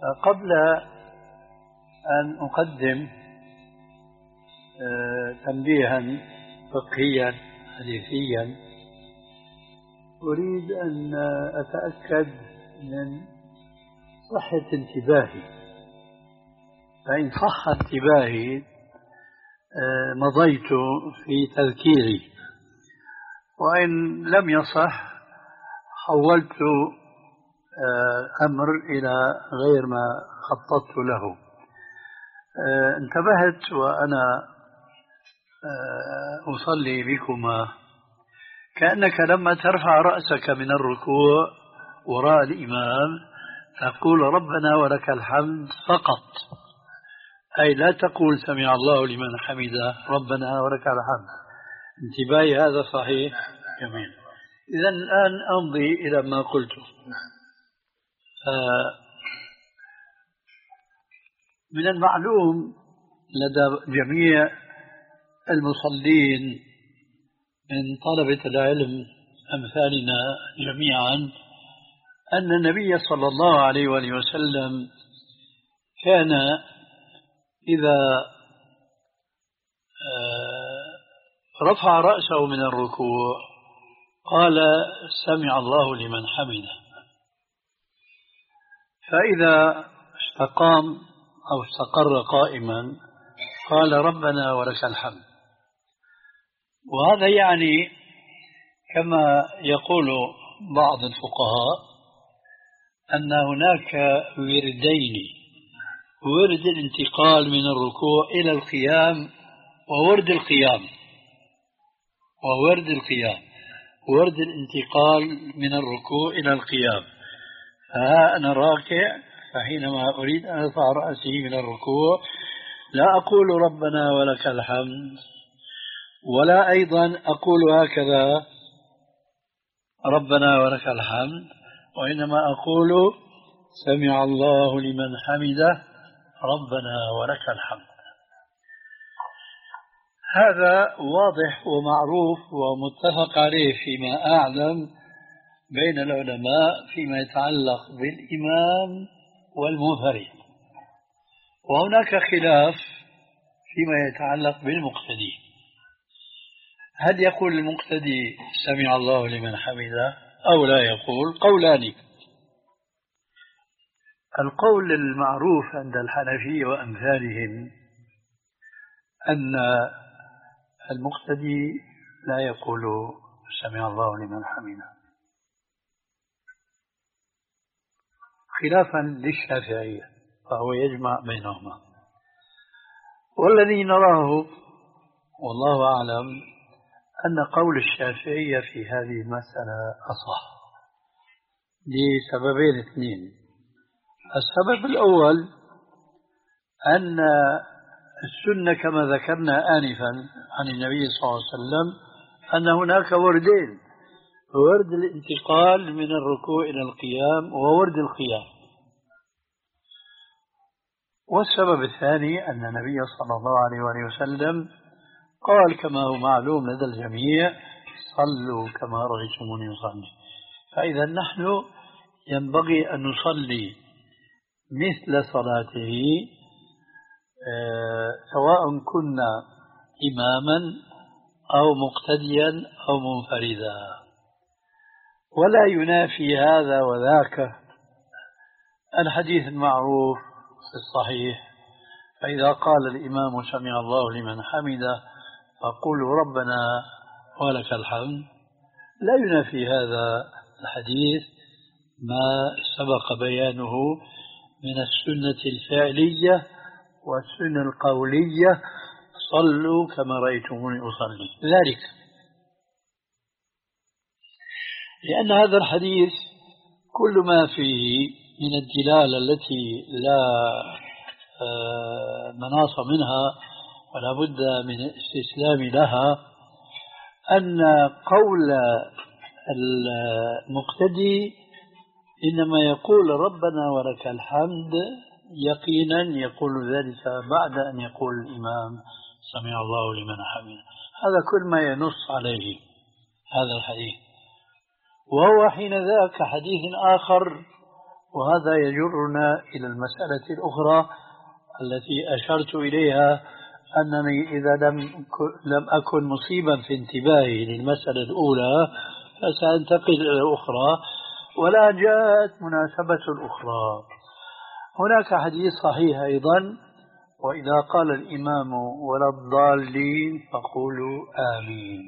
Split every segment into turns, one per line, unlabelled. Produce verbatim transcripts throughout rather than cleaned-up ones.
قبل أن أقدم تنبيها فقهيا حديثيا أريد أن أتأكد من صحة انتباهي، فإن صح انتباهي مضيت في تذكيري، وإن لم يصح حولت أمر إلى غير ما خططت له. انتبهت وأنا أصلي بكما كأنك لما ترفع رأسك من الركوع وراء الإمام تقول ربنا ولك الحمد فقط، أي لا تقول سمع الله لمن حمده ربنا ولك الحمد. انتباهي هذا صحيح؟ جميل. إذن الآن أمضي إلى ما قلته. من المعلوم لدى جميع المصلين من طلبة العلم أمثالنا جميعا أن النبي صلى الله عليه وآله وسلم كان إذا رفع رأسه من الركوع قال سمع الله لمن حمده، فإذا استقام أو استقر قائما قال ربنا ولك الحمد. وهذا يعني كما يقول بعض الفقهاء أن هناك وردين: ورد الانتقال من الركوع إلى القيام، وورد القيام وورد القيام ورد الانتقال من الركوع إلى القيام. فها أنا راكع، فحينما أريد أن أرفع رأسي من الركوع لا أقول ربنا ولك الحمد، ولا أيضا أقول هكذا ربنا ولك الحمد، وإنما أقول سمع الله لمن حمده ربنا ولك الحمد. هذا واضح ومعروف ومتفق عليه فيما أعلم بين العلماء فيما يتعلق بالإمام والمنفرد، وهناك خلاف فيما يتعلق بالمقتدي. هل يقول المقتدي سمع الله لمن حمده أو لا يقول؟ قولان. القول المعروف عند الحنفية وأمثالهم أن المقتدي لا يقول سمع الله لمن حمده، خلافا للشافعية، فهو يجمع بينهما. والذي نراه والله أعلم أن قول الشافعية في هذه المسألة أصح لسببين اثنين. السبب الأول أن السنة كما ذكرنا آنفا عن النبي صلى الله عليه وسلم أن هناك وردين: ورد الانتقال من الركوع إلى القيام وورد القيام. والسبب الثاني أن النبي صلى الله عليه وآله وسلم قال كما هو معلوم لدى الجميع: صلوا كما رأيتموني أصلي. فإذا نحن ينبغي أن نصلي مثل صلاته سواء كنا إماما أو مقتديا أو منفردا، ولا ينافي هذا وذاك الحديث المعروف في الصحيح: فإذا قال الإمام سمع الله لمن حمده فقولوا ربنا ولك الحمد. لا ينافي هذا الحديث ما سبق بيانه من السنة الفعلية والسنة القولية: صلوا كما رأيتموني أصلي. ذلك لأن هذا الحديث كل ما فيه من الدلالة التي لا مناص منها ولا بد من الاستسلام لها، أن قول المقتدي إنما يقول ربنا ولك الحمد يقينا يقول ذلك بعد أن يقول الإمام سمع الله لمن حمده. هذا كل ما ينص عليه هذا الحديث. وهو حين ذاك حديث آخر وهذا يجرنا إلى المسألة الأخرى التي أشرت إليها، أنني إذا لم لم أكن مصيبا في انتباهي للمسألة الأولى فسأنتقل إلى الأخرى، ولا جاءت مناسبة الأخرى. هناك حديث صحيح أيضا: وإذا قال الإمام ولا الضالين فقولوا آمين.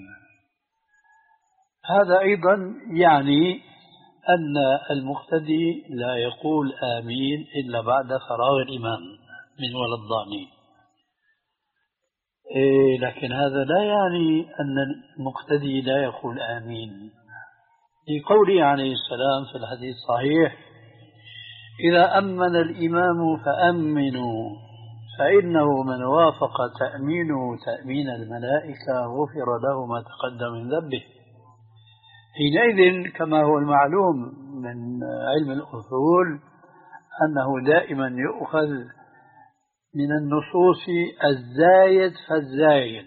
هذا أيضا يعني أن المقتدي لا يقول آمين إلا بعد فراغ الإمام من ولا الضالين. إيه، لكن هذا لا يعني أن المقتدي لا يقول آمين، لقوله عليه السلام في الحديث الصحيح: إذا أمن الإمام فأمنوا فإنه من وافق تأمينه تأمين الملائكة غفر له ما تقدم من ذنبه. حينئذ كما هو المعلوم من علم الأصول أنه دائما يؤخذ من النصوص الزايد فالزايد.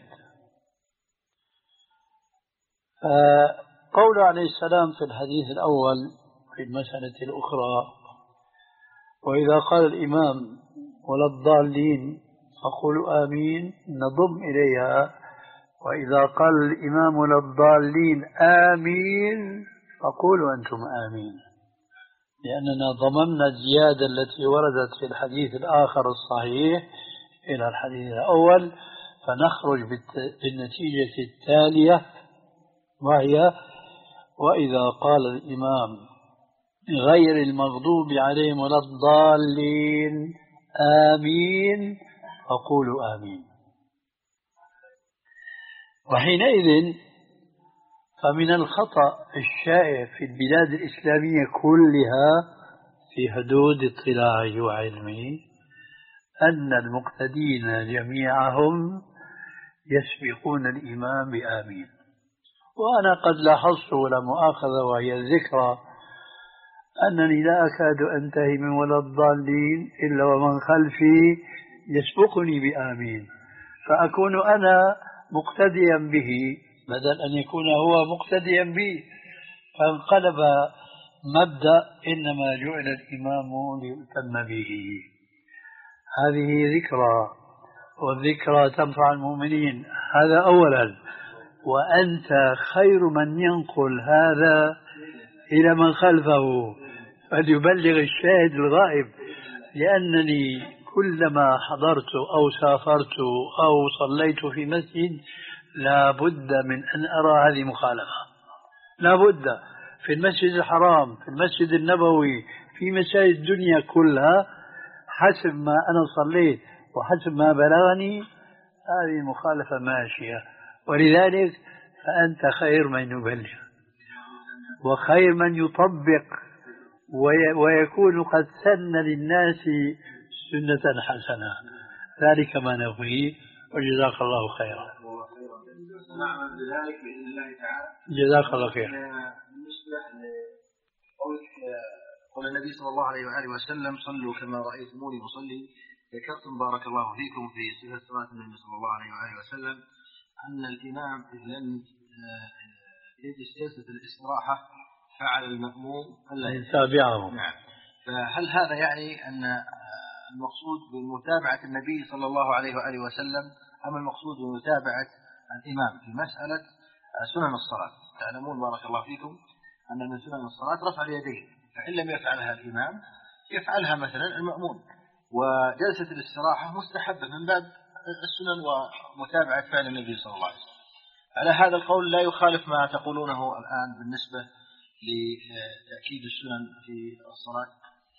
فقول عليه السلام في الحديث الأول في المسألة الأخرى: وإذا قال الإمام ولا الضالين فقولوا آمين، نضم إليها: وإذا قال الإمام ولا الضالين آمين فقولوا أنتم آمين، لأننا ضممنا الزيادة التي وردت في الحديث الآخر الصحيح إلى الحديث الأول، فنخرج بالنتيجة التالية، وهي: وإذا قال الإمام غير المغضوب عليهم ولا الضالين آمين فقولوا آمين. وحينئذ فمن الخطأ الشائع في البلاد الإسلامية كلها في حدود اطلاعه وعلمه أن المقتدين جميعهم يسبقون الإمام بآمين. وأنا قد لاحظت ولا مؤاخذة وهي الذكرى أنني لا أكاد أنتهي من ولا الضالين إلا ومن خلفي يسبقني بآمين، فأكون أنا مقتديا به بدل أن يكون هو مقتديا بي، فانقلب مبدأ إنما جعل الإمام ليؤتم به. هذه ذكرى، والذكرى تنفع المؤمنين، هذا أولا. وأنت خير من ينقل هذا إلى من خلفه فليبلغ الشاهد الغائب، لأنني كلما حضرت أو سافرت أو صليت في مسجد لا بد من أن أرى هذه مخالفة، لا بد، في المسجد الحرام، في المسجد النبوي، في مساجد الدنيا كلها، حسب ما أنا صليت وحسب ما بلغني هذه المخالفة ماشية. ولذلك فأنت خير من يبلغ وخير من يطبق ويكون قد سن للناس سنة حسنة. ذلك ما نبغيه، وجزاك الله خيرا.
نعمل بذلك بإذن الله تعالى.
جزاك الله خير.
بالنسبة لقولك قول النبي صلى الله عليه وآله وسلم: صلوا كما رأيتموني أصلي، ذكرتم بارك الله فيكم في صفة صلاة النبي صلى الله عليه وآله وسلم أن الإمام إذ لم يجلس جلسة الاستراحة فعل المأموم ألا
يتابعه.
نعم. فهل هذا يعني أن المقصود بمتابعة النبي صلى الله عليه وآله وسلم أم المقصود بمتابعة الإمام في مسألة سنن الصلاة؟ تعلمون بارك الله فيكم أن من سنن الصلاة رفع اليدين، فإن لم يفعلها الإمام يفعلها مثلا المأمون، وجلسة الاستراحة مستحبة من باب السنن ومتابعة فعل النبي صلى الله عليه وسلم. على هذا القول لا يخالف ما تقولونه الآن بالنسبة لتأكيد السنن في الصلاة؟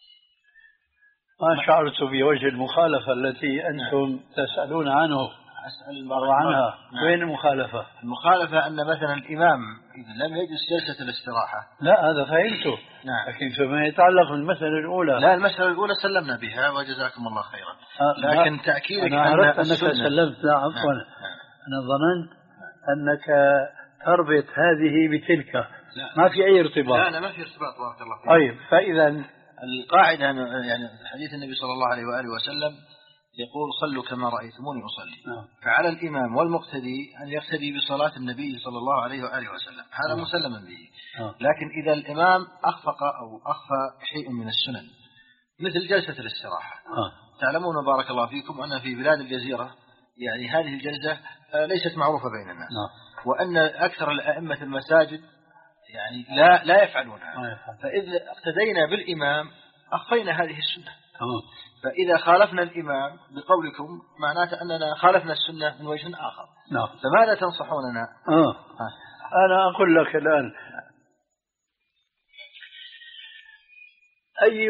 ما شعرت بوجه المخالفة التي أنتم تسألون عنه.
أسأل
عنها. نعم. وين المخالفة؟
المخالفة أن مثلا الإمام إذا لم يجلس جلسة الاستراحة.
لا هذا فهمته.
نعم.
لكن فيما يتعلق بالمسألة الأولى.
لا، المسألة الأولى سلمنا بها وجزاكم الله خيرا. لكن تأكيدك
أنا عرفت أنك سلمت. لا عفوا. نعم. أنا ظننت أنك تربط هذه بتلك. لا. ما في أي ارتباط.
لا لا ما في ارتباط بارك الله فيك.
طيب، فإذا
القاعدة يعني حديث النبي صلى الله عليه وآله وسلم: يقول صلوا كما رأيتموني أصلي. نعم. فعلى الإمام والمقتدي أن يقتدي بصلاة النبي صلى الله عليه وآله وسلم، هذا نعم. مسلما به. نعم. لكن إذا الإمام أخفق أو أخفى شيء من السنن مثل جلسة الاستراحة، نعم. تعلمون بارك الله فيكم أن في بلاد الجزيرة يعني هذه الجلسة ليست معروفة بين الناس، نعم. وأن أكثر الأئمة المساجد يعني لا لا يفعلونها، فإذا اقتدينا بالإمام أخفينا هذه السنة. تمام. فإذا خالفنا الإمام بقولكم معناته أننا خالفنا السنة من وجه آخر. نعم. فماذا تنصحوننا؟
آه. أنا أقول لك الآن أي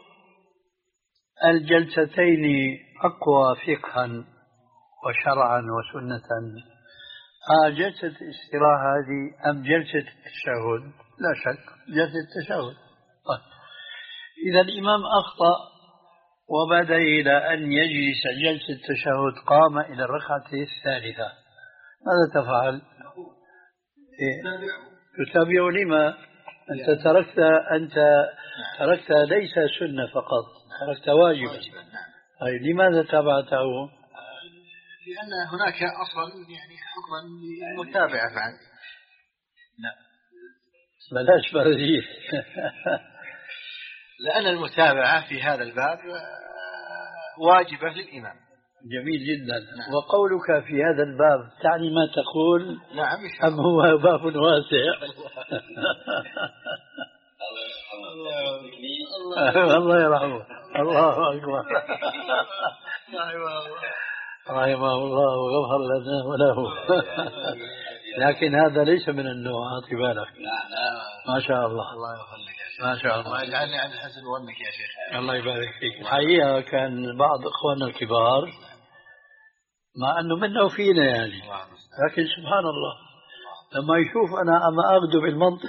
الجلستين أقوى فقها وشرعا وسنة، آه جلسة الاستراحة هذه أم جلسة التشهد؟ لا شك جلسة التشهد. طيب. إذا الإمام أخطأ وبدأ إلى أن يجلس جلسة التشهد قام إلى الركعة الثالثة، ماذا تفعل؟ إيه؟ تتابعه. لما؟ أنت تركت أنت تركت ليس سنة فقط، تركت واجبا. طيب لماذا تابعته؟
لأن هناك أصلا يعني حكما للمتابعة فعلا.
لا بلاش برديس.
لأن المتابعة في هذا الباب واجبة للإمام.
جميل جدا. نعم. وقولك في هذا الباب تعني ما تقول؟
نعم.
أم هو باب واسع؟ الله يرحمه. الله أكبر. رحمه الله وغفر لنا وله. لكن هذا ليس من النوع، أعطي بالك. ما شاء الله.
الله يخليك يا شيخ.
ما شاء الله.
الله يجعلني عند حسن ظنك يا شيخ.
الله يبارك فيك. الحقيقة كان بعض إخواننا الكبار مع أنه منا وفينا يعني، لكن سبحان الله لما يشوف أنا أما أخذه بالمنطق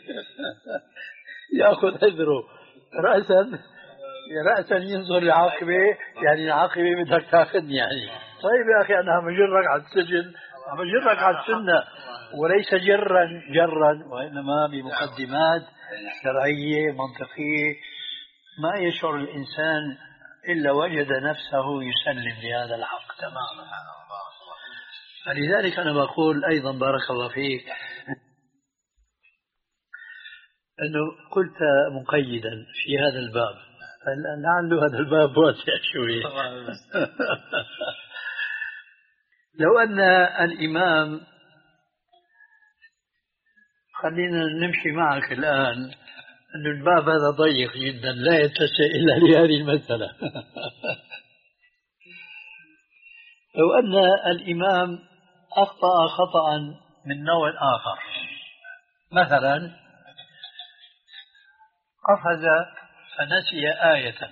يأخذ حذره رأسا رأسا ينظر لعاقبه، يعني العاقبة بدك تأخذني يعني. طيب يا أخي أنا عم أجرك على السجن، عم أجرك على السنة، وليس جرا جرا وإنما بمقدمات شرعية منطقية ما يشعر الإنسان إلا وجد نفسه يسلم لهذا الحق تماما. فلذلك أنا بقول أيضا بارك الله فيك أنه قلت مقيدا في هذا الباب، لعله هذا الباب واسع شوي. لو أن الإمام، خلينا نمشي معك الآن أن الباب هذا ضيق جدا لا يتسع إلا لهذه المسألة. لو أن الإمام أخطأ خطأ من نوع آخر، مثلا قفز فنسي آية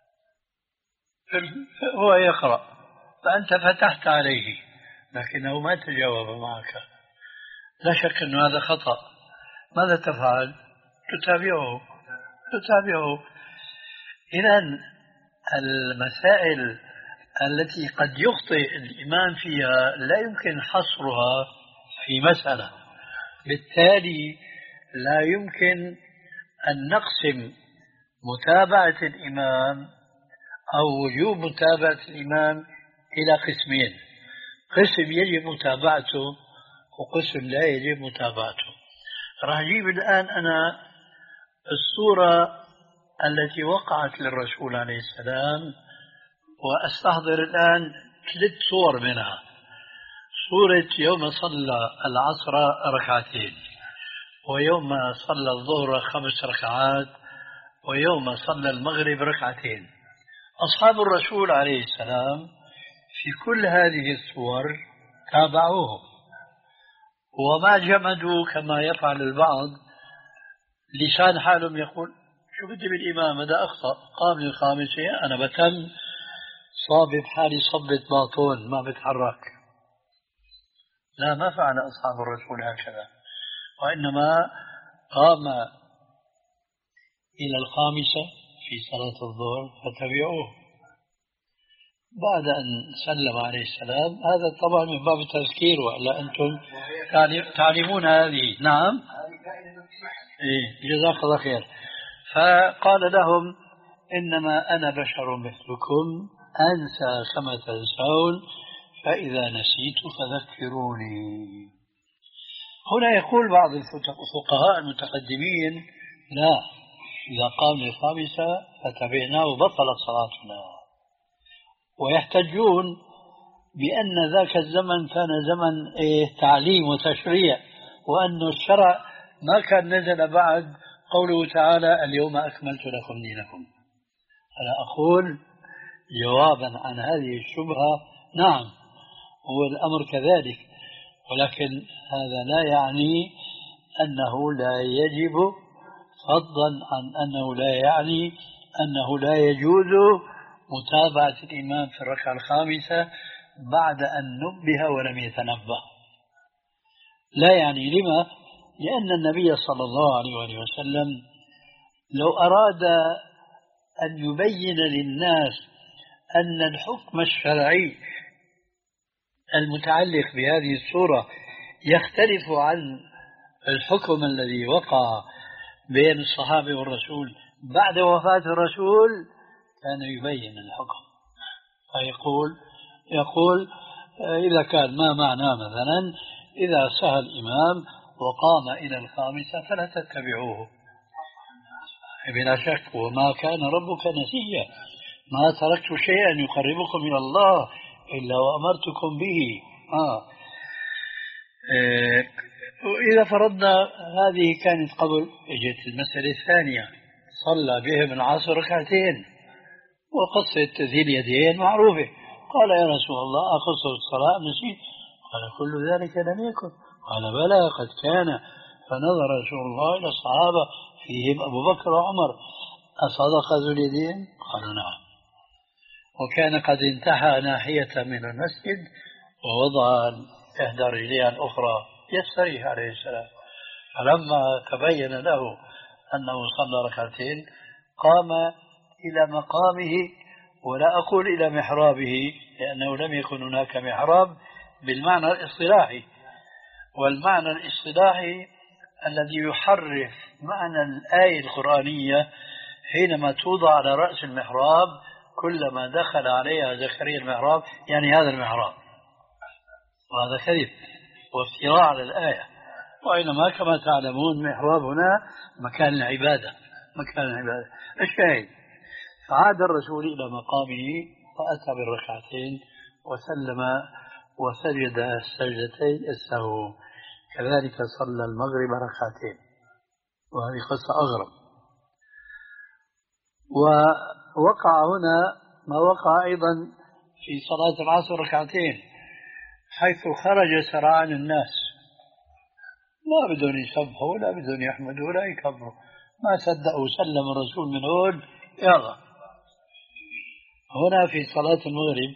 هو يقرأ فأنت فتحت عليه لكنه ما تجاوب معك، لا شك أن هذا خطأ. ماذا تفعل؟ تتابعه تتابعه. إذن المسائل التي قد يخطئ الإمام فيها لا يمكن حصرها في مسألة، بالتالي لا يمكن أن نقسم متابعة الإمام أو وجوب متابعة الإمام إلى قسمين: قسم يجب متابعته وقسم لا يجب متابعته. راح أجيب الآن أنا الصورة التي وقعت للرسول عليه السلام وأستحضر الآن ثلاث صور منها. صورة يوم صلى العصر ركعتين، ويوم صلى الظهر خمس ركعات، ويوم صلى المغرب ركعتين. أصحاب الرسول عليه السلام في كل هذه الصور تابعوه وما جمدوا كما يفعل البعض. لسان حالهم يقول شو بدي بالإمام هذا أخطأ، قام للخامسة أنا بتم صابب حالي صبة باطون ما بتحرك. لا، ما فعل أصحاب الرسول هكذا، وإنما قام إلى الخامسة في صلاة الظهر فتبعوه بعد أن سلم عليه السلام. هذا طبعا من باب التذكير، وإلا أنتم تعلمون هذه. نعم، إيه جزاك الله خير. فقال لهم إنما أنا بشر مثلكم أنسى كما تنسون فإذا نسيت فذكروني. هنا يقول بعض الفقهاء المتقدمين لا، إذا قام للخامسة فتبعناه بطلت صلاتنا، ويحتجون بأن ذاك الزمن كان زمن إيه تعليم وتشريع، وأن الشرع ما كان نزل بعد قوله تعالى اليوم أكملت لكم دينكم. أنا أقول جوابا عن هذه الشبهة نعم هو الأمر كذلك، ولكن هذا لا يعني أنه لا يجب، فضلا عن أنه لا يعني أنه لا يجوز متابعة الإمام في الركعة الخامسة بعد أن نبه ولم يتنبه. لا يعني لما؟ لأن النبي صلى الله عليه وآله وسلم لو أراد أن يبين للناس أن الحكم الشرعي المتعلق بهذه الصورة يختلف عن الحكم الذي وقع بين الصحابة والرسول بعد وفاة الرسول، كان يبين الحكم فيقول يقول إذا كان ما معناه مثلا إذا سهى الإمام وقام إلى الخامسة فلا تتبعوه بلا شك، وما كان ربك نسيا، ما تركت شيئا يقربكم إلى الله إلا وأمرتكم به. آه. إيه. وإذا فرضنا هذه كانت قبل، اجت المسألة الثانية، صلى بهم العصر ركعتين وقصة ذي اليدين معروفة، قال يا رسول الله أقصر الصلاة نسيت؟ قال كل ذلك لم يكن. قال بلى قد كان، فنظر رسول الله إلى الصحابة فيهم أبو بكر وعمر أصدق ذو اليدين؟ قالوا نعم. وكان قد انتحى ناحية من المسجد ووضع إحدى رجليه الأخرى يستريح عليه السلام، فلما تبين له أنه صلى ركعتين قام إلى مقامه، ولا أقول إلى محرابه لأنه لم يكن هناك محراب بالمعنى الاصطلاحي، والمعنى الاصطلاحي الذي يحرف معنى الآية القرآنية حينما توضع على رأس المحراب كلما دخل عليها زكريا المحراب، يعني هذا المحراب، وهذا كذب وافتراء على الآية. وإنما كما تعلمون محراب هنا مكان العبادة، مكان العبادة. الشاهد فعاد الرسول إلى مقامه فأتى بالركعتين وسلم وسجد السجدتين السهو، كذلك صلى المغرب ركعتين، وهذه قصة أغرب. ووقع هنا ما وقع أيضا في صلاة العصر ركعتين، حيث خرج سرعان الناس لا بدون يسبحوا ولا بدون يحمدوا ولا يكبروا، ما صدقوا سلم الرسول من هون يلا. هنا في صلاة المغرب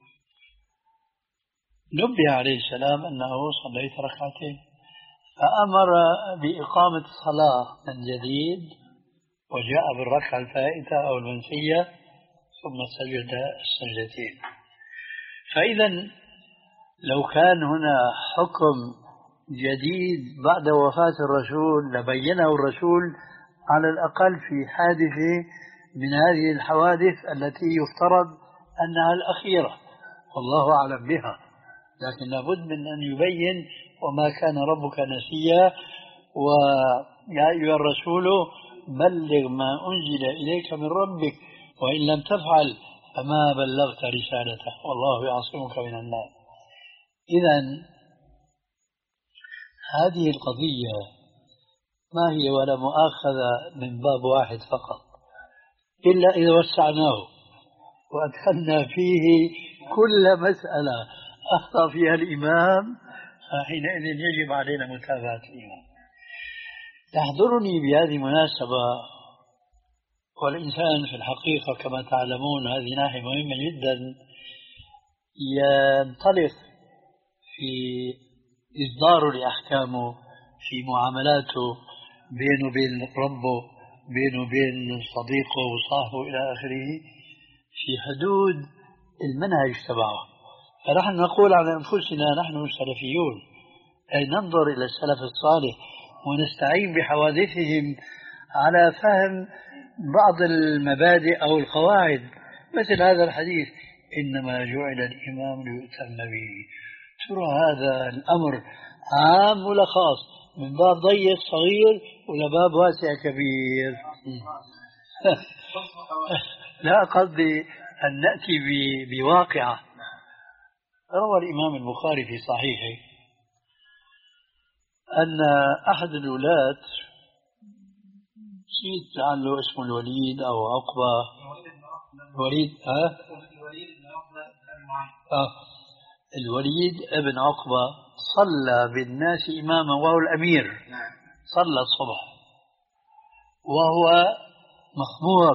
نبه عليه السلام أنه صليت ركعتين، فأمر بإقامة الصلاة من جديد وجاء بالركعة الفائتة أو المنسية ثم سجد السجدتين. فإذا لو كان هنا حكم جديد بعد وفاة الرسول لبينه الرسول على الأقل في حادثة من هذه الحوادث التي يفترض أنها الأخيرة والله أعلم بها، لكن لابد من أن يبين وما كان ربك نسيا، ويا أيها الرسول بلغ ما أنزل إليك من ربك وإن لم تفعل فما بلغت رسالته والله يعصمك من الناس. إذن هذه القضية ما هي ولا مؤاخذة من باب واحد فقط، إلا إذا وسعناه وأدخلنا فيه كل مسألة أخطأ فيها الإمام فحينئذ يجب علينا متابعة الإمام. تحضرني بهذه المناسبة، والإنسان في الحقيقة كما تعلمون هذه ناحية مهمة جدا، ينطلق في إصداره لأحكامه في معاملاته بينه وبين ربه، بينه وبين صديقه وصاحبه إلى آخره في حدود المنهج تبعه. فنحن نقول على أنفسنا نحن السلفيون، أي ننظر إلى السلف الصالح ونستعين بحوادثهم على فهم بعض المبادئ أو القواعد مثل هذا الحديث إنما جعل الإمام ليؤتم به. ترى هذا الأمر عام ولا خاص؟ من باب ضيق صغير ولا باب واسع كبير؟ لا، قصدي أن نأتي بواقعة. روى الإمام البخاري في صحيحه أن أحد الولاة، نسيت عنه اسمه الوليد أو عقبة، الوليد ها؟ آه. الوليد ابن عقبة صلى بالناس إماما وهو الأمير، صلى الصبح وهو مخمور،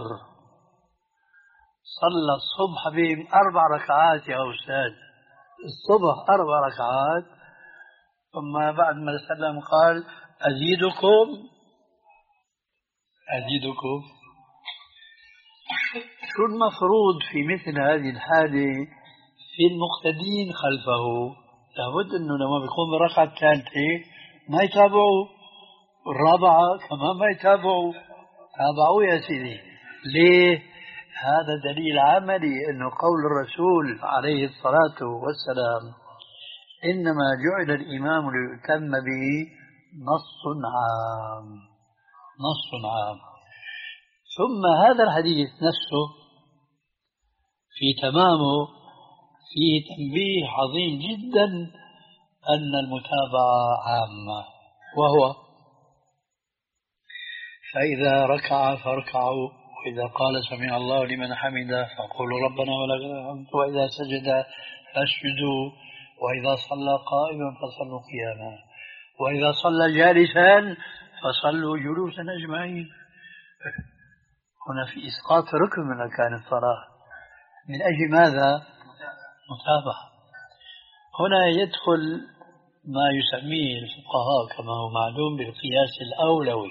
صلى الصبح بهم أربع ركعات يا أستاذ، الصبح أربع ركعات. ثم بعد ما سلم قال أزيدكم أزيدكم. شو المفروض في مثل هذه الحالة في المقتدين خلفه؟ لابد أنه لما بيقوم بالركعة الثالثة ما يتابعوا، الرابعة كمان ما يتابعوا، تابعوا يا سيدي. ليه؟ هذا دليل عملي أنه قول الرسول عليه الصلاة والسلام إنما جعل الإمام ليؤتم به نص عام، نص عام. ثم هذا الحديث نفسه في تمامه فيه تنبيه عظيم جدا أن المتابعة عامة، وهو فإذا ركع فاركعوا، وإذا قال سمع الله لمن حمده فقولوا ربنا ولك الحمد، وإذا سجد فاسجدوا، وإذا صلى قائما فصلوا قياما، وإذا صلى جالسا فصلوا جلوسا أجمعين. هنا في إسقاط ركن من أركان الصلاة، من أجل ماذا؟ متابعة. هنا يدخل ما يسميه الفقهاء كما هو معلوم بالقياس الأولوي،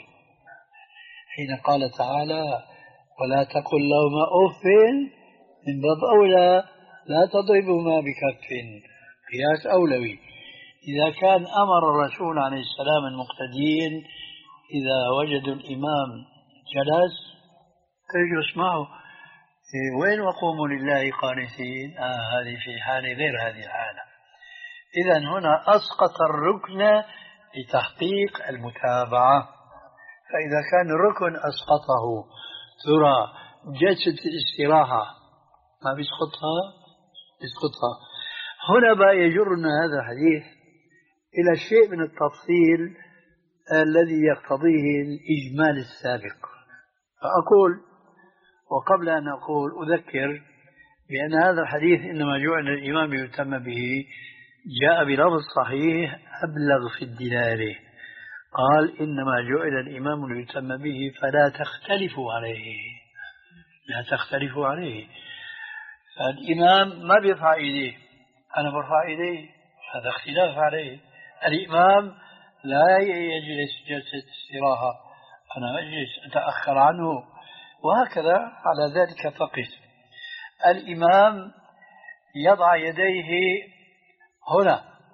حين قال تعالى ولا تقل لهما أف، من باب أولى لا تضربهما بكف، قياس أولوي. إذا كان أمر الرسول عليه السلام المقتدين إذا وجدوا الإمام جلس تجلس معه، وين وقوموا لله قانتين؟ آه هذه في حالة غير هذه الحالة. إذن هنا أسقط الركن لتحقيق المتابعة. فإذا كان الركن أسقطه، ترى جلسة الاستراحة ما بيسقطها؟ بيسقطها. هنا بقى يجرنا هذا الحديث إلى شيء من التفصيل الذي يقتضيه الإجمال السابق. فأقول، وقبل أن أقول أذكر بأن هذا الحديث إنما جعل الإمام يهتم به جاء بلفظ صحيح أبلغ في الدلالة، قال إنما جعل الإمام ليهتم به فلا تختلفوا عليه، لا تختلفوا عليه. فالإمام ما بيرفع إيديه، أنا برفع إيديه، هذا اختلاف عليه. الإمام لا يجلس جلسة استراحة، أنا أجلس أتأخر عنه، وهكذا على ذلك فقس. الإمام يضع يديه هنا،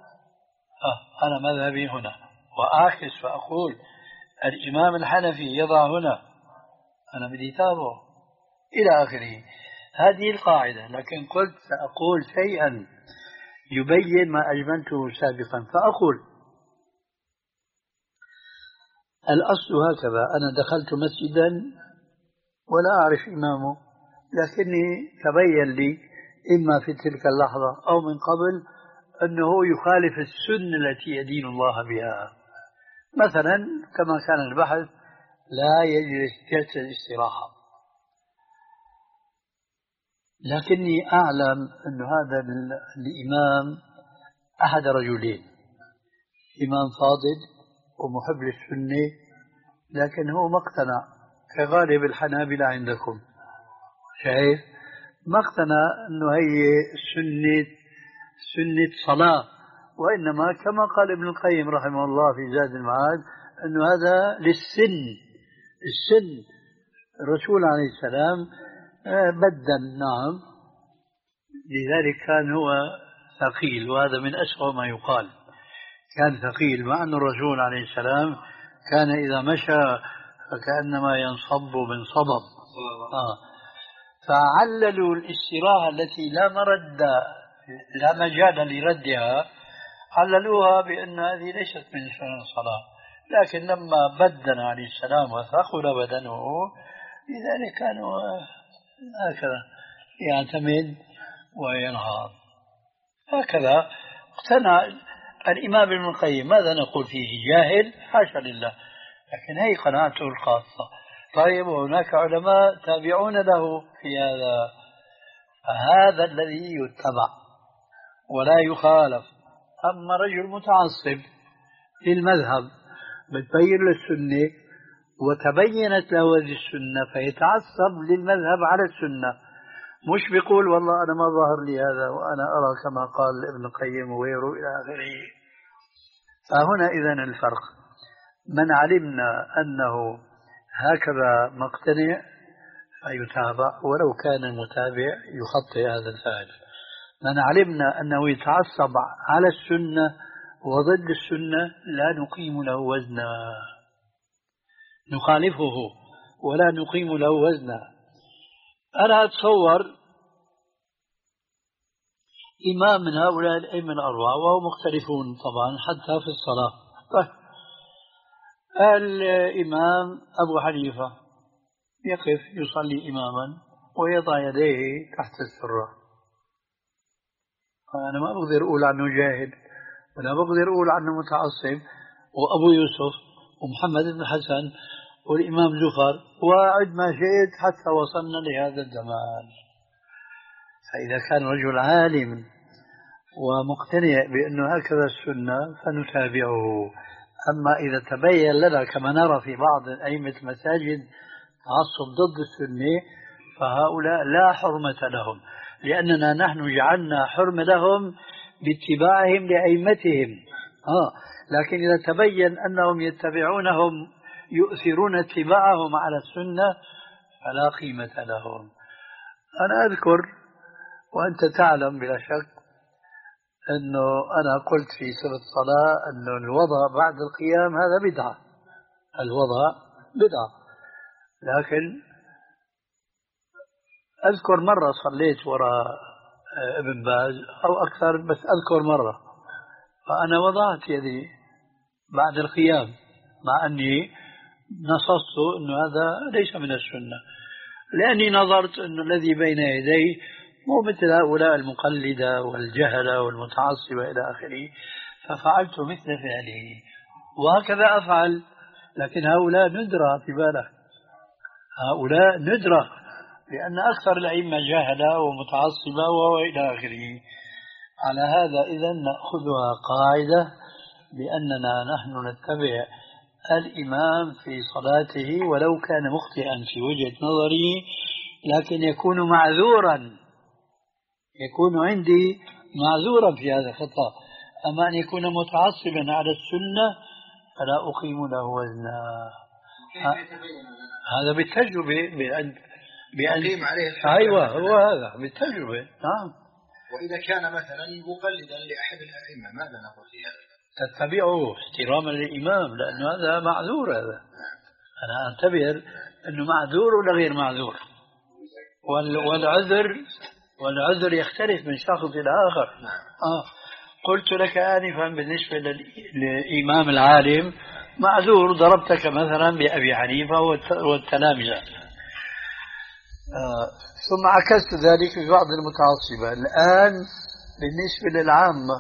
أه أنا مذهبي هنا، وأعكس فأقول الإمام الحنفي يضع هنا، أنا بدي أتابعه إلى آخره. هذه القاعدة. لكن قلت سأقول شيئا يبين ما أجملته سابقا، فأقول الأصل هكذا: أنا دخلت مسجدا ولا أعرف إمامه، لكني تبين لي إما في تلك اللحظة أو من قبل أنه يخالف السنة التي يدين الله بها. مثلا كما كان البحث لا يجلس جلسة الاستراحة، لكني أعلم أن هذا الإمام أحد رجلين، إمام فاضل ومحب للسنة، لكن هو ما اقتنع كغالب الحنابلة عندكم، شايف؟ ما اقتنع أنه هي سنة سنة صلاة، وإنما كما قال ابن القيم رحمه الله في زاد المعاد أنه هذا للسن، السن. الرسول عليه السلام بدل، نعم، لذلك كان هو ثقيل، وهذا من أسوأ ما يقال، كان ثقيل، مع أن الرسول عليه السلام كان إذا مشى فكأنما ينصب من صبب. آه. فعللوا الاستراحة التي لا مرد لا مجال لردها، عللوها بأن هذه ليست من سنن الصلاة. لكن لما بدن عليه السلام وثقل بدنه لذلك كانوا هكذا يعتمد وينهض. هكذا اقتنع الإمام ابن القيم. ماذا نقول فيه؟ جاهل؟ حاشا لله، لكن هي قناعته الخاصة. طيب، وهناك علماء تابعون له في هذا، فهذا الذي يتبع ولا يخالف. أما رجل متعصب للمذهب بتبين للسنة وتبينت له هذه السنة فيتعصب للمذهب على السنة، مش بيقول والله أنا ما ظهر لي هذا وأنا أرى كما قال ابن القيم وغيره إلى آخره. فهنا إذن الفرق. من علمنا أنه هكذا مقتنع فيتابع ولو كان المتابع يخطئ هذا الفعل. من علمنا أنه يتعصب على السنة وضد السنة لا نقيم له وزنا، نخالفه ولا نقيم له وزنا. أنا أتصور إمام من هؤلاء الأئمة الأربعة وهم مختلفون طبعا حتى في الصلاة. طيب، الإمام أبو حنيفة يقف يصلي إماما ويضع يديه تحت السرة. أنا ما بقدر أقول عنه جاهل ولا بقدر أقول عنه متعصب. وأبو يوسف ومحمد بن حسن والإمام زفر وعد ما شئت حتى وصلنا لهذا الزمان. فإذا كان رجل عالم ومقتنع بأنه هكذا السنة فنتابعه. أما إذا تبين لنا كما نرى في بعض أئمة المساجد تعصب ضد السنة فهؤلاء لا حرمة لهم، لأننا نحن جعلنا حرمة لهم باتباعهم لأئمتهم. آه. لكن إذا تبين أنهم يتبعونهم يؤثرون اتباعهم على السنة فلا قيمة لهم. أنا أذكر وأنت تعلم بلا شك أنه أنا قلت في سورة الصلاة أنه الوضع بعد القيام هذا بدعة، الوضع بدعة. لكن أذكر مرة صليت وراء ابن باز أو أكثر، بس أذكر مرة فأنا وضعت يدي بعد القيام مع أني نصصت أنه هذا ليس من السنة، لأني نظرت أنه الذي بين يديه مو مثل هؤلاء المقلدة والجهلة والمتعصبة إلى آخره، ففعلت مثل فعله وهكذا أفعل. لكن هؤلاء ندرة في بالك، هؤلاء ندرة، لأن أكثر الأئمة جاهلة ومتعصبة وإلى آخره. على هذا إذن نأخذها قاعدة بأننا نحن نتبع الإمام في صلاته ولو كان مخطئا في وجهة نظره، لكن يكون معذورا، يكون عندي معذورا في هذا الخطأ. أما أن يكون متعصبا على السنة فلا أقيم له وزنا. هذا بالتجربة بأن بأن
عليه الحق.
أيوة، هو هذا بالتجربة. نعم.
وإذا كان مثلا مقلدا لأحد الأئمة ماذا نقول في هذا؟
تتبعه احتراما للإمام، لأنه هذا معذور. هذا أنا أعتبر أنه معذور ولا غير معذور، والعذر والعذر يختلف من شخص إلى آخر. آه. قلت لك آنفا بالنسبة للإمام العالم معذور، ضربتك مثلا بأبي حنيفة والتلامذة. آه. ثم عكست ذلك في بعض المتعصبة. الآن بالنسبة للعامة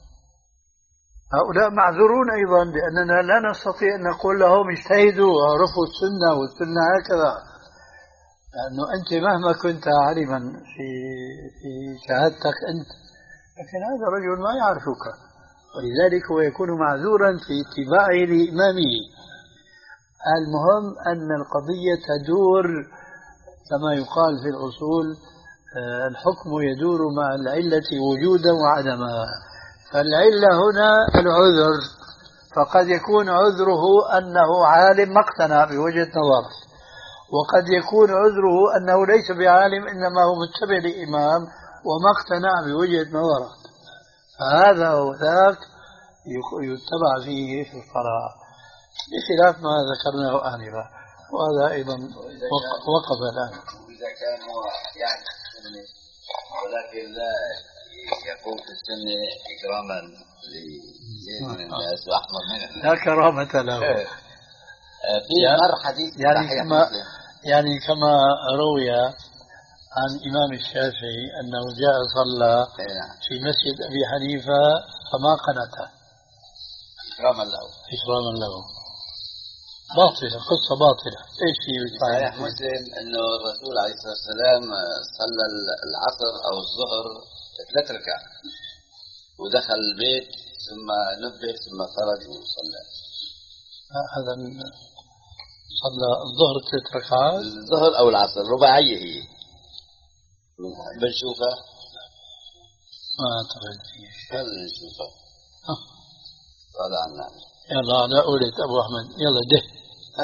هؤلاء معذورون أيضا، لأننا لا نستطيع أن نقول لهم اجتهدوا وعرفوا السنة والسنة هكذا، لأنه أنت مهما كنت عالما في في شهادتك أنت، لكن هذا الرجل ما يعرفك، ولذلك هو يكون معذورا في اتباعه لإمامه. المهم أن القضية تدور كما يقال في الأصول، الحكم يدور مع العلة وجودا وعدما. فالعلة هنا العذر، فقد يكون عذره أنه عالم ما اقتنع بوجهة نظره، وقد يكون عذره أنه ليس بعالم إنما هو متبع لإمام وما اقتنع بوجهة نظره، فهذا وذاك يتبع فيه في الصلاة، بخلاف ما ذكرناه آنفا. وهذا أيضا وقف الآن.
إذا كان هو يعني السنة ولكن لا يقوم في السنة إكراما لزيد من الناس وأحمد من الناس
لا كرامة له.
في مر حديث
يعني كما يعني كما روي عن إمام الشافعي أنه جاء صلى في مسجد أبي حنيفة فما قنته
إكراما له
إكراما له. باطلة، قصة باطلة. إيش في
صحيح مسلم أنه الرسول عليه الصلاة والسلام صلى العصر أو الظهر ثلاث ركعات ودخل البيت ثم نبه ثم خرج وصلى.
هذا صلى الظهر ثلاث ركعات
الظهر أو العصر رباعية هي بنشوفها
ما أعتقد فيه.
هل نشوفها هذا عنا
يلا لا أولد أبو أحمد يلا ده.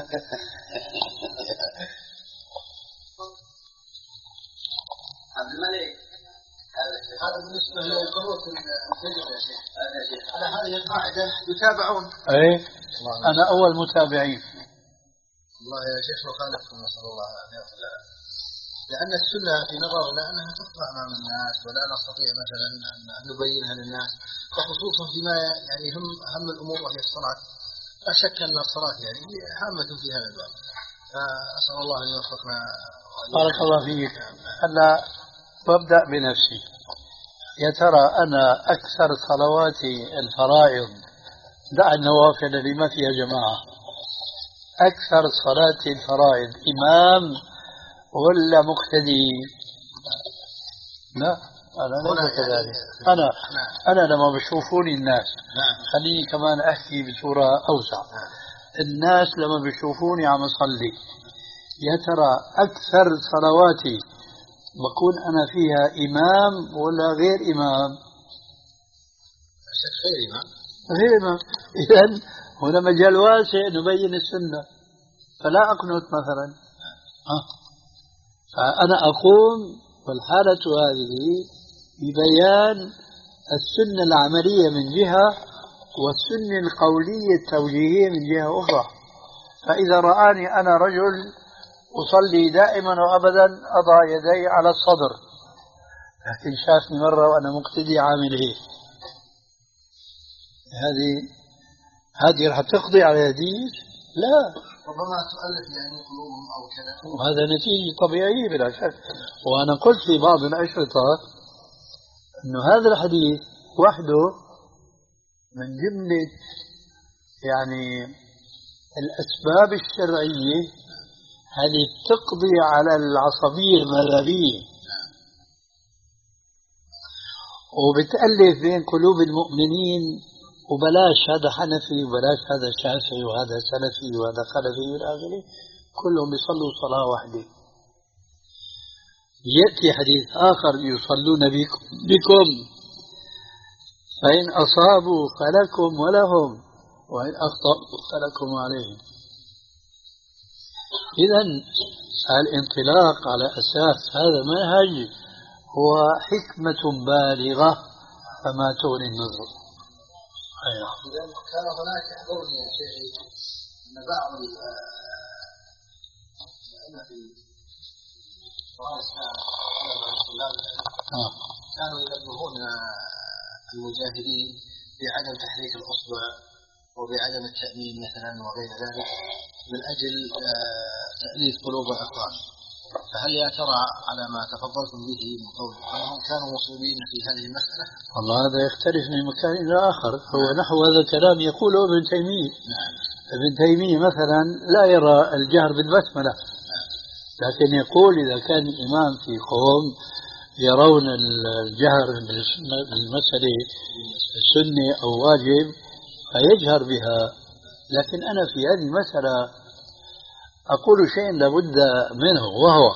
عبد الملك
هذا بالنسبة لقنوت الفجر يا شيخ. على هذه القاعدة يتابعون.
أي أنا أول متابعين.
الله يا شيخ وخالفكم نسأل الله أن يغفر لنا. لأن السنة في نظرنا أنها تطلع أمام الناس ولا نستطيع مثلا أن نبينها للناس وخصوصا فيما يعني هم أهم الأمور وهي الصلاة. لا شك أن الصلاة يعني هامة في هذا الباب. فأسأل الله أن يوفقنا.
بارك الله فيك. هلا ببدأ بنفسي. يا ترى أنا أكثر صلواتي الفرائض دع النوافل اللي ما فيها جماعة أكثر صلاتي الفرائض إمام ولا مقتدي؟ لا أنا ليس كذلك. أنا أنا لما بشوفوني الناس خليني كمان أحكي بصورة أوسع. الناس لما بشوفوني عم أصلي يا ترى أكثر صلواتي بكون أنا فيها إمام ولا غير إمام؟
غير إمام.
غير إمام. إذن هنا مجال واسع نبين السنة فلا أقنط مثلا. أه. فأنا أقوم والحالة هذه ببيان السنة العملية من جهة والسنة القولية التوجيهية من جهة أخرى. فإذا رآني أنا رجل أصلي دائما وأبدا أضع يدي على الصدر لكن شافني مرة وأنا مقتدي عامل إيه هذه هذه رح تقضي على يديك؟ لا
ربما تؤلف يعني قلوبهم أو كذا
وهذا نتيجة طبيعية بلا شك. وأنا قلت في بعض الأشرطة أنه هذا الحديث وحده من جملة يعني الأسباب الشرعية هذه تقضي على العصبية المذهبية وبتألف بين قلوب المؤمنين وبلاش هذا حنفي وبلاش هذا شافعي وهذا سلفي وهذا خلفي والى اخره كلهم يصلوا صلاة واحدة. يأتي حديث آخر يصلون بكم, بكم فإن أصابوا فلكم ولهم وإن أخطأوا فلكم عليهم. إذن الانطلاق على أساس هذا منهج هو حكمة بالغة فما تغني النذر.
إذا كان هناك يحضرني يا شيخ أن بعض الأئمة في كانوا ينبهون المجاهدين بعدم تحريك الأصبع وبعدم التأمين مثلا وغير ذلك من أجل تأليف قلوب الأقوام. فهل يا ترى على ما تفضلتم به من قول أنهم كانوا مصيبين في هذه المسألة؟
والله هذا يختلف من مكان إلى آخر. هو نحو هذا الكلام يقوله ابن تيمية.
نعم.
ابن تيمية مثلا لا يرى الجهر بالبسملة لكن يقول إذا كان الإمام في قوم يرون الجهر بالمسألة السنة أو واجب فيجهر بها. لكن أنا في هذه المسألة أقول شيء لابد منه وهو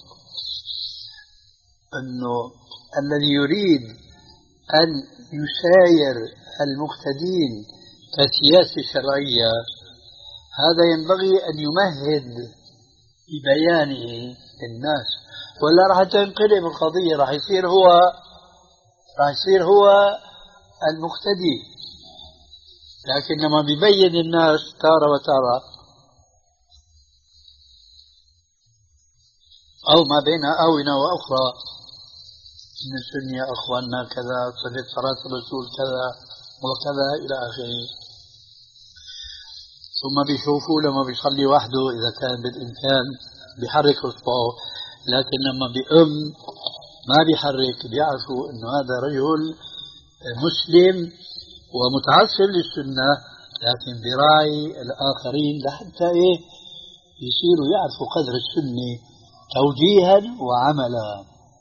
أنه الذي يريد أن يساير المقتدين كسياسة شرعية هذا ينبغي أن يمهد ببيانه للناس ولا راح تنقلب القضية راح يصير هو راح يصير هو المقتدي. لكن لما بيبين الناس تارة وتارة أو ما بين آونة وأخرى، إن السنة أخواننا كذا، صفة صلاة الرسول كذا وكذا إلى آخره. ثم بيشوفوا لما بيصلي وحده إذا كان بالإمكان بيحرك إصبعه، لكن لما بيأم ما بيحرك، بيعرفوا إنه هذا رجل مسلم ومتعصب للسنة، لكن براعي الآخرين لحتى إيه يصيروا يعرفوا قدر السنة توجيها وعملا.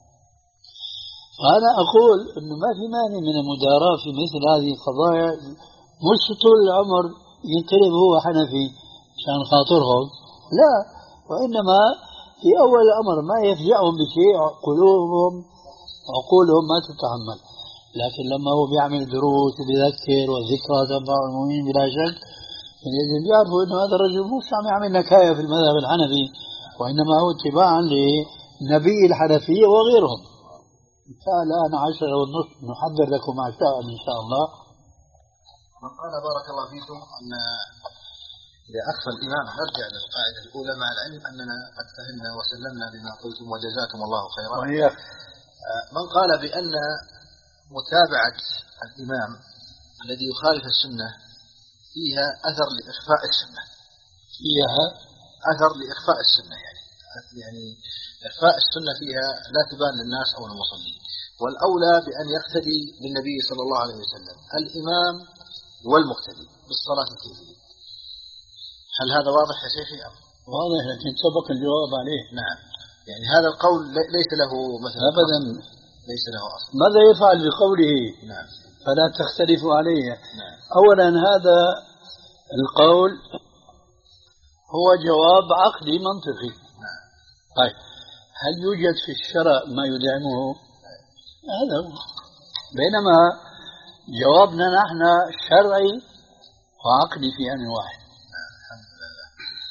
فأنا أقول إنه ما في مانع من المداراة في مثل هذه القضايا، مش طول العمر ينقلب هو حنفي عشان خاطرهم، لا، وإنما في أول الأمر ما يفجأهم بشيء، قلوبهم عقولهم ما تتحمل. لكن لما هو بيعمل دروس وبيذكر والذكرى تنفع المؤمنين بلا شك، يجب يعرفوا إنه هذا الرجل مش عم يعمل نكاية في المذهب الحنفي، وإنما هو اتباعا لنبي الحنفية وغيرهم. الآن عشرة والنصف نحضر لكم عشاء إن شاء الله.
من قال بارك الله فيكم أن إذا أخفى الإمام نرجع للقاعدة الأولى، مع العلم أننا قد فهمنا وسلمنا بما قلتم وجزاكم الله خيرا.
وهي
من قال بأن متابعة الإمام الذي يخالف السنة فيها أثر لإخفاء السنة،
فيها
أثر لإخفاء السنة، يعني يعني إخفاء السنة فيها لا تبان للناس أو المصلين، والأولى بأن يقتدي بالنبي صلى الله عليه وسلم الإمام والمقتدي بالصلاة الكيفية. هل هذا واضح يا شيخي؟
واضح، لكن سبق الجواب عليه.
نعم، يعني هذا القول ليس له مثلا
أبدا،
ليس له أصل.
ماذا يفعل بقوله؟
نعم.
فلا تختلفوا عليه.
نعم.
أولا هذا القول هو جواب عقلي منطقي.
نعم.
طيب هل يوجد في الشرع ما يدعمه؟ هذا هو. بينما جوابنا نحن شرعي وعقلي في آن واحد.
الحمد لله.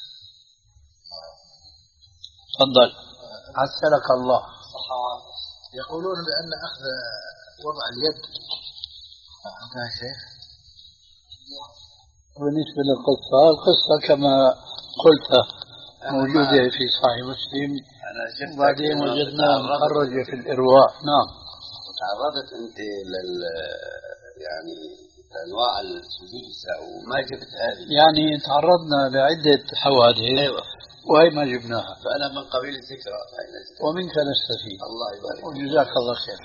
تفضل. عسلك الله.
يقولون بأن أخذ وضع اليد انتهى الشيخ.
بالنسبة للقصة، القصة كما قلت موجودة في صحيح مسلم، وبعدين وجدنا مخرجة في الإرواء. نعم.
تعرضت أنت لل يعني أنواع السجود السهو وما جبت هذه،
يعني تعرضنا لعدة حوادث.
أيوة.
وهي ما جبناها،
فأنا من قبيل الذكرى
ومنك نستفيد.
الله يبارك.
وجزاك الله خير.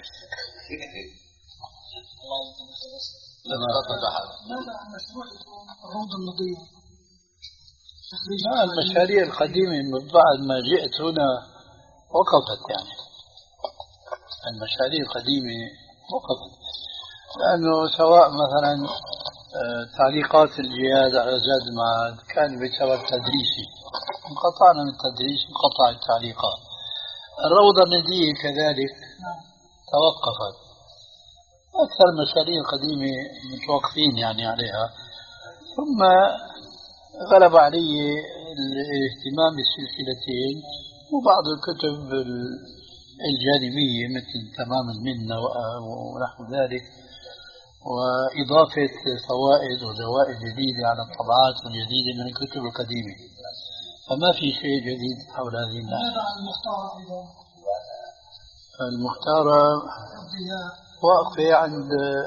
ماذا عن مشروع الروضة النظيفة؟
المشاريع القديمة من بعد ما جئت هنا وقفت، يعني المشاريع القديمة وقفت، لأنه سواء مثلا تعليقات الجهاد على زاد المعاد كان بسبب تدريسي، انقطعنا من التدريس، انقطع التعليقات. الروضة الندية كذلك توقفت. أكثر المشاريع القديمة متوقفين يعني عليها. ثم غلب علي الاهتمام بالسلسلتين وبعض الكتب الجانبية مثل تمام المنة ونحو ذلك، وإضافة فوائد وزوائد جديدة على الطبعات الجديدة من الكتب القديمة. فما في شيء جديد حول هذه الناحية.
ماذا عن المختار أيضا؟
المختارة واقفة عند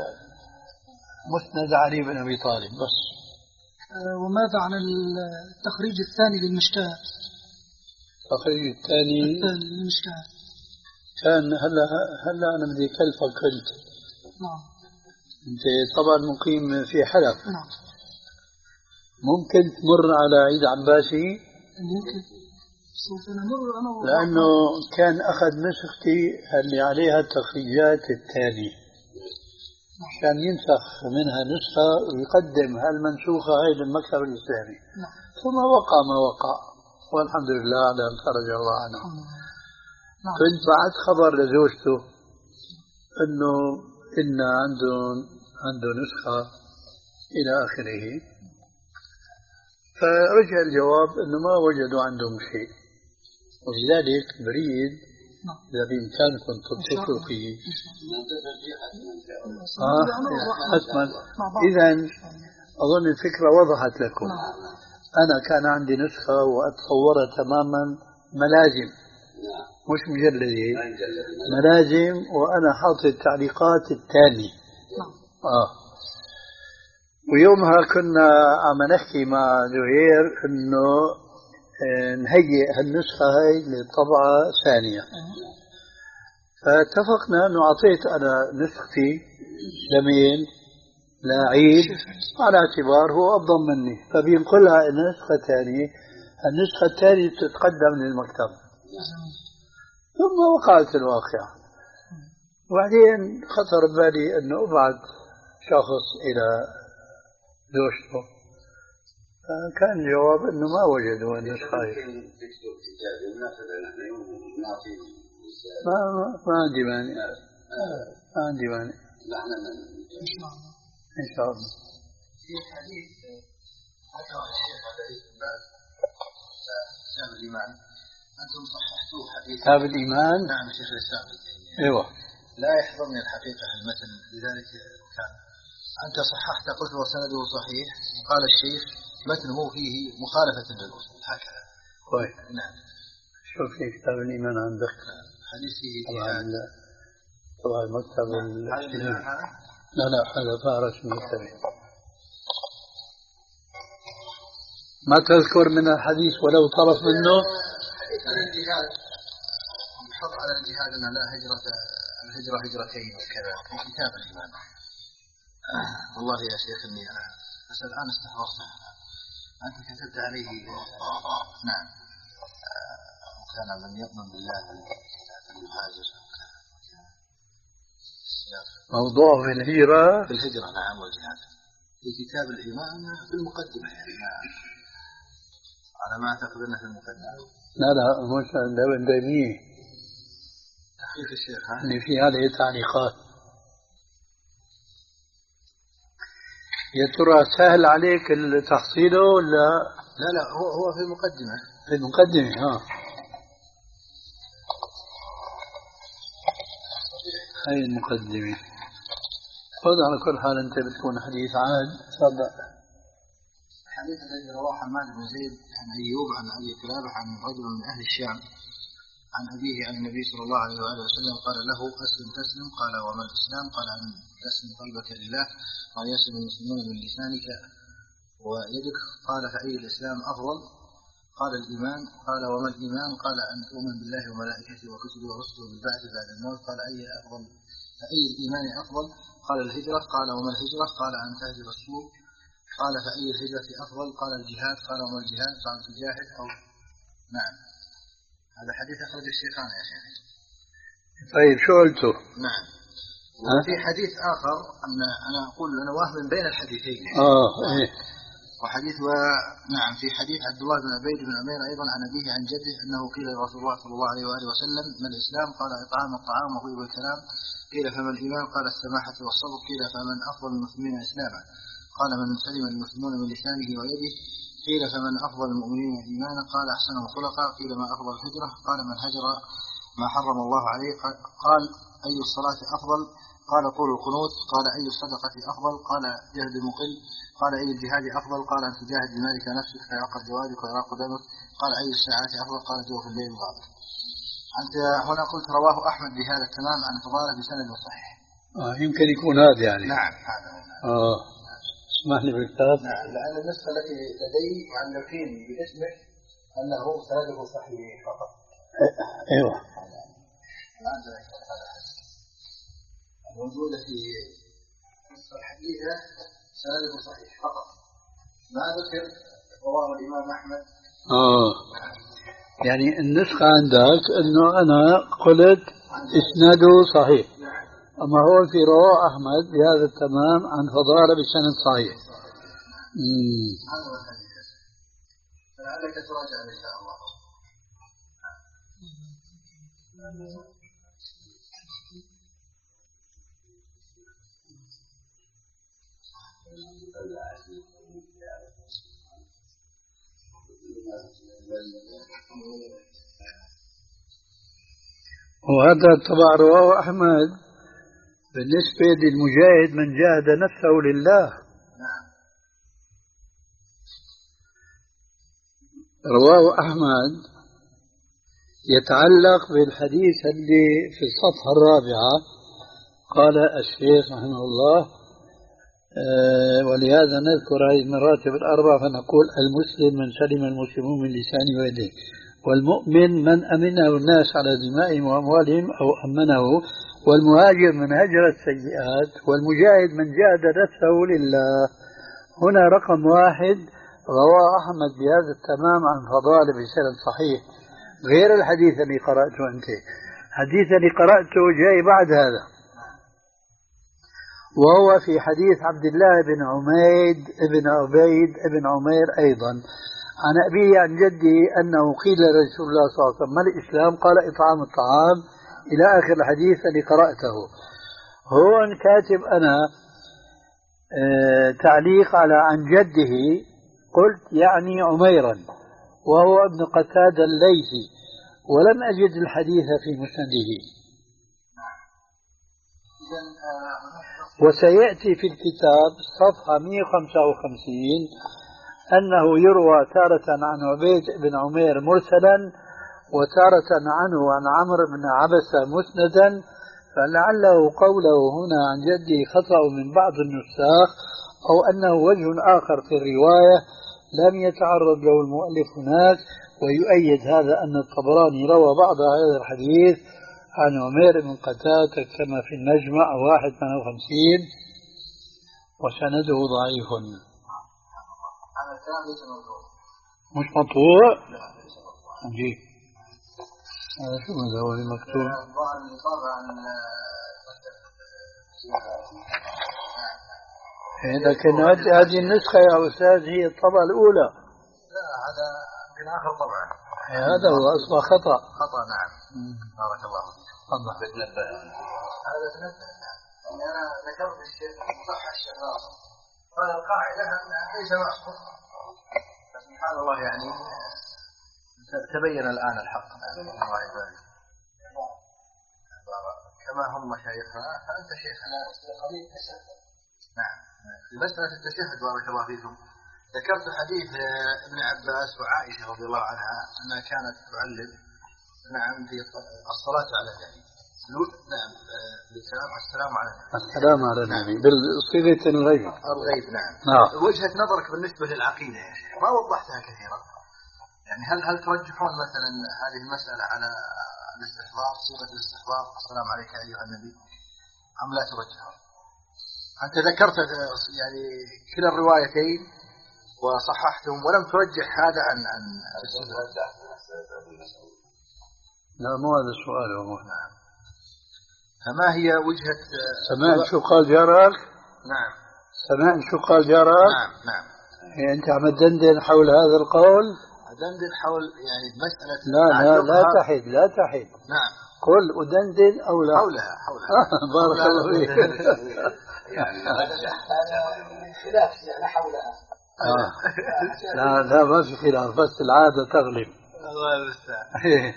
مسند علي بن أبي طالب بس.
وماذا عن التخريج الثاني للمشكاة؟
التخريج الثاني
للمشكاة
كان هلا هلا أنا بدي كلفك قلت.
نعم.
أنت طبعا مقيم في حلب.
نعم.
ممكن تمر على عيد عباسي؟
ممكن. سوف نمر أنا و...
لأنه كان أخذ نسختي اللي عليها التخريجات التالية عشان ينسخ منها نسخة ويقدم هالمنسوخة هاي للمكتب الإسلامي.
نعم.
ثم وقع ما وقع والحمد لله على أن فرج الله عنه.
نعم.
كنت بعت خبر لزوجته أنه إن عنده عنده نسخة إلى آخره، فرجع الجواب أنه ما وجدوا عندهم شيء، ولذلك بريد إذا بإمكانكم تتصلوا فيه. آه حتما. إذن أظن الفكرة وضحت لكم. أنا كان عندي نسخة وأتصورها تماما ملازم، مش مجلدين ملازم، وأنا حاطط التعليقات الثانية. آه ويومها كنا عم نحكي مع زهير إنه نهيئ هالنسخة هاي لطبعة ثانية، فاتفقنا إنه أعطيت أنا نسختي لمين؟ لعيد، على اعتبار هو أفضل مني، فبينقلها النسخة ثانية. النسخة الثانية تتقدم للمكتبة، ثم وقعت الواقعة. وبعدين خطر ببالي أنه أبعث شخص إلى زوجته، كان الجواب أنه ما وجدوا النسخة. ما ما عندي مانع، ما عندي مانع إن شاء الله.
في حديث ذكر الشيخ على كتاب الإيمان، أنتم صححتوه حديث
كتاب الإيمان.
نعم شيخ الإسلام.
أيوة.
لا يحضرني الحقيقة المتن، لذلك كان أنت صححت قلت وسنده صحيح، قال الشيخ متنه فيه مخالفة للأصول هكذا.
طيب.
نعم.
شوف في كتاب الإيمان عندك
حديث فيه
طبعا طبعا المكتب الاجتماعي. لا لا هذا فارس المكتبي. ما تذكر من الحديث ولو طرف منه؟
حديث عن الجهاد، نحط على الجهاد أن لا هجرة، الهجرة هجرتين وكذا في كتاب الإيمان. آه والله يا شيخ إني أنا بس الآن استحضرته، أنت كتبت عليه نعم آه وكان من يؤمن بالله المهاجر
موضوع في الهجرة،
في الهجرة نعم والجهاد في كتاب الإيمان في المقدمة يعني على ما أعتقد أنه في المقدمة.
لا لا مش ابن تيمية
تحقيق الشيخ ها
اللي في هذه تعليقات. يا ترى سهل عليك تحصيله ولا
لا؟ لا هو هو في المقدمة.
في المقدمة ها. هاي المقدمة. خذ على كل حال أنت بتكون حديث عاد. تفضل.
الحديث الذي رواه حماد بن زيد عن أيوب عن أبي كلابة عن رجل من أهل الشام عن أبيه عن النبي صلى الله عليه وآله وسلم قال له أسلم تسلم، قال وما الإسلام؟ قال أن تسلم قلبك لله وأن يسلم المسلمون من لسانك ويدك. قال فأي الإسلام أفضل؟ قال الإيمان. قال وما الإيمان؟ قال أن تؤمن بالله وملائكته وكتبه ورسله بالبعث بعد الموت. قال أي أفضل؟ فأي الإيمان أفضل؟ قال الهجرة. قال وما الهجرة؟ قال أن تهجر السوء. قال فأي الهجرة أفضل؟ قال الجهاد. قال وما الجهاد؟ قال تجاهد أو نعم. هذا حديث أخرج الشيخان يا شيخ.
طيب شو قلته؟
نعم. وفي حديث آخر أن أنا أقول أنا واهم بين الحديثين.
آه إيه.
وحديث و... نعم في حديث عبد الله بن عبيد بن عمير أيضا عن أبيه عن جده أنه قيل لرسول الله صلى الله عليه وآله وسلم ما الإسلام؟ قال إطعام الطعام وطيب الكلام. قيل فما الإيمان؟ قال السماحة والصبر. قيل فمن أفضل المسلمين إسلاما؟ قال من سلم المسلمون من لسانه ويده. قيل فمن أفضل المؤمنين إيمانا؟ قال أحسنهم خلقا. قيل ما أفضل الهجرة؟ قال من هجر ما حرم الله عليه. قال أي الصلاة أفضل؟ قال طول القنوت. قال أي الصدقة أفضل؟ قال جهد المقل. قال أي الجهاد أفضل؟ قال أن تجاهد بمالك نفسك فيعقد جوادك ويراق دمك. قال أي الساعات أفضل؟ قال جوف الليل الغابر. أنت هنا قلت رواه أحمد بهذا التمام عن فضالة بسند صحيح.
آه يمكن يكون هذا يعني.
نعم هذا.
آه اسمح لي بالكتاب.
نعم لأن النسخة التي لدي معلقين باسمه أنه سنده صحيح فقط.
أيوة.
موجودة في النسخة الحديثة سنده صحيح فقط، ما ذكر رواه الإمام أحمد.
آه يعني النسخة عندك إنه أنا قلت إسناده صحيح، أما هو في رواه أحمد بهذا التمام عن فضالة بسند صحيح. امم
هذا هو الحديث، فلعلك تراجع إن شاء الله.
وهذا طبعا رواه أحمد بالنسبة للمجاهد من جاهد نفسه لله. رواه أحمد يتعلق بالحديث اللي في الصفحة الرابعة. قال الشيخ رحمه الله: آه ولهذا نذكر هذه المراتب الأربع فنقول: المسلم من سلم المسلمون من لسانه ويده، والمؤمن من أمنه الناس على دمائهم وأموالهم أو أمنه، والمهاجر من هجر السيئات، والمجاهد من جاهد نفسه لله. هنا رقم واحد رواه أحمد بهذا التمام عن فضال بسند صحيح، غير الحديث اللي قرأته أنت. الحديث اللي قرأته جاي بعد هذا، وهو في حديث عبد الله بن عميد بن عبيد بن عمير أيضا عن أبيه عن جده أنه قيل لرسول الله صلى الله عليه وسلم: ما الإسلام؟ قال: إطعام الطعام، إلى آخر الحديث اللي قرأته. هون كاتب أنا آه تعليق على عن جده، قلت يعني عميرا، وهو ابن قتادة الليثي، ولم أجد الحديث في مسنده. وسيأتي في الكتاب صفحة مئة وخمسة وخمسين أنه يروى تارة عن عبيد بن عمير مرسلا، وتارة عنه عن عمرو بن عبسة مسندا، فلعله قوله هنا عن جدي خطأ من بعض النساخ، أو أنه وجه آخر في الرواية لم يتعرض له المؤلف هناك. ويؤيد هذا أن الطبراني روى بعض هذا الحديث عن عمير بن قتادة كما في المجمع واحد ثمانية وخمسين، وسنده ضعيف.
هذا الكلام ليس موضوع،
مش مطبوع؟ عجيب. هذا شو هذا هو المكتوب؟
الظاهر اللي طابع عن
لكن هذه النسخة يا أستاذ هي الطبعة الأولى.
لا، هذا من آخر طبعة.
هذا هو أصبح خطأ.
خطأ، نعم. بارك الله فيك.
الله.
بتنبه.
هذا تنبه. يعني أنا ذكرت الشيء صح الشيخ ناصر، قال القاعدة ليس معصوم. سبحان الله، يعني تبين الآن الحق. الله يبارك. كما هم مشايخنا فأنت شيخنا. نعم. في مسألة التشهد بارك الله فيكم، ذكرت حديث ابن عباس وعائشة رضي الله عنها أنها كانت تعلم نعم في الصلاة على النبي. نعم، بالسلام السلام على النبي.
السلام على النبي بالصيغة الغيب.
الغيب، نعم.
نعم.
وجهة نظرك بالنسبة للعقيدة يا شيخ ما وضحتها كثيرا. يعني هل هل ترجحون مثلا هذه المسألة على الاستحضار، صيغة الاستحضار السلام عليك أيها النبي، أم لا ترجحون؟ أنت ذكرت يعني كلا الروايتين وصححتهم ولم ترجح هذا عن عن
لا، مو هذا السؤال هو.
نعم. فما هي وجهة؟
سمعت شو قال جارك؟
نعم.
سمعت شو قال جارك؟
نعم نعم.
يعني أنت عم تدندن حول هذا القول؟
أدندن حول يعني مسألة.
لا لا لا تحد لا تحد.
نعم.
قل أدندن أو لا؟
حولها حولها.
بارك الله فيك.
يعني
خلاف يعني حولها.
آه. لا لا ما في خلاف، بس العادة تغلب.
الله المستعان.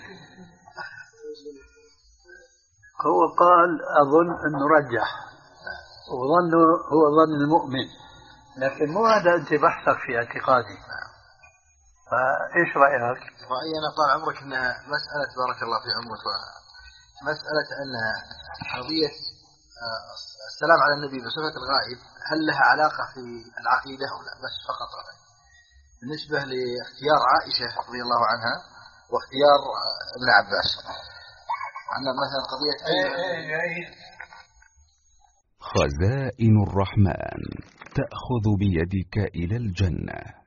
هو قال أظن أنه رجح، وظنه هو ظن المؤمن، لكن مو هذا أنت بحثك في اعتقادي. فإيش رأيك؟
رأيي أنا طال عمرك أن مسألة بارك الله في عمرك، مسألة أن قضية السلام على النبي بصفة الغائب هل لها علاقة في العقيدة أو لا؟ بس فقط بالنسبة لاختيار عائشة رضي الله عنها واختيار ابن عباس، عندنا مثلا قضية
خزائن الرحمن تأخذ بيدك إلى الجنة.